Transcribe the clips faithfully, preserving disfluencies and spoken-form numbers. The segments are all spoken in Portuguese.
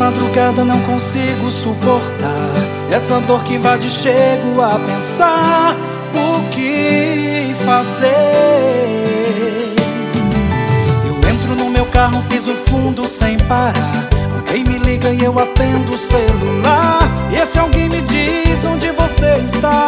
madrugada não consigo suportar essa dor que invade, chego a pensar o que fazer. Eu entro no meu carro, piso fundo sem parar. Alguém me liga e eu atendo o celular, e esse alguém me diz onde você está.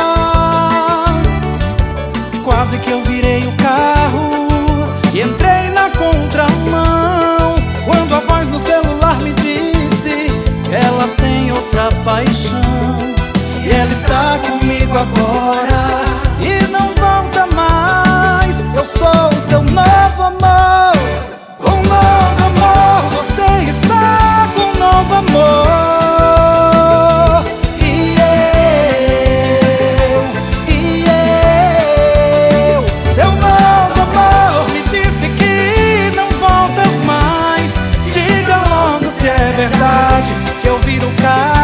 Quase que eu virei o carro e entrei na contramão, quando a voz no celular me disse que ela tem outra paixão. E ela está comigo agora e não volta mais. Eu sou o seu novo amor, com novo amor. Você está com novo amor. E eu, e eu, seu novo amor me disse que não voltas mais. Diga logo se é verdade que eu viro o carro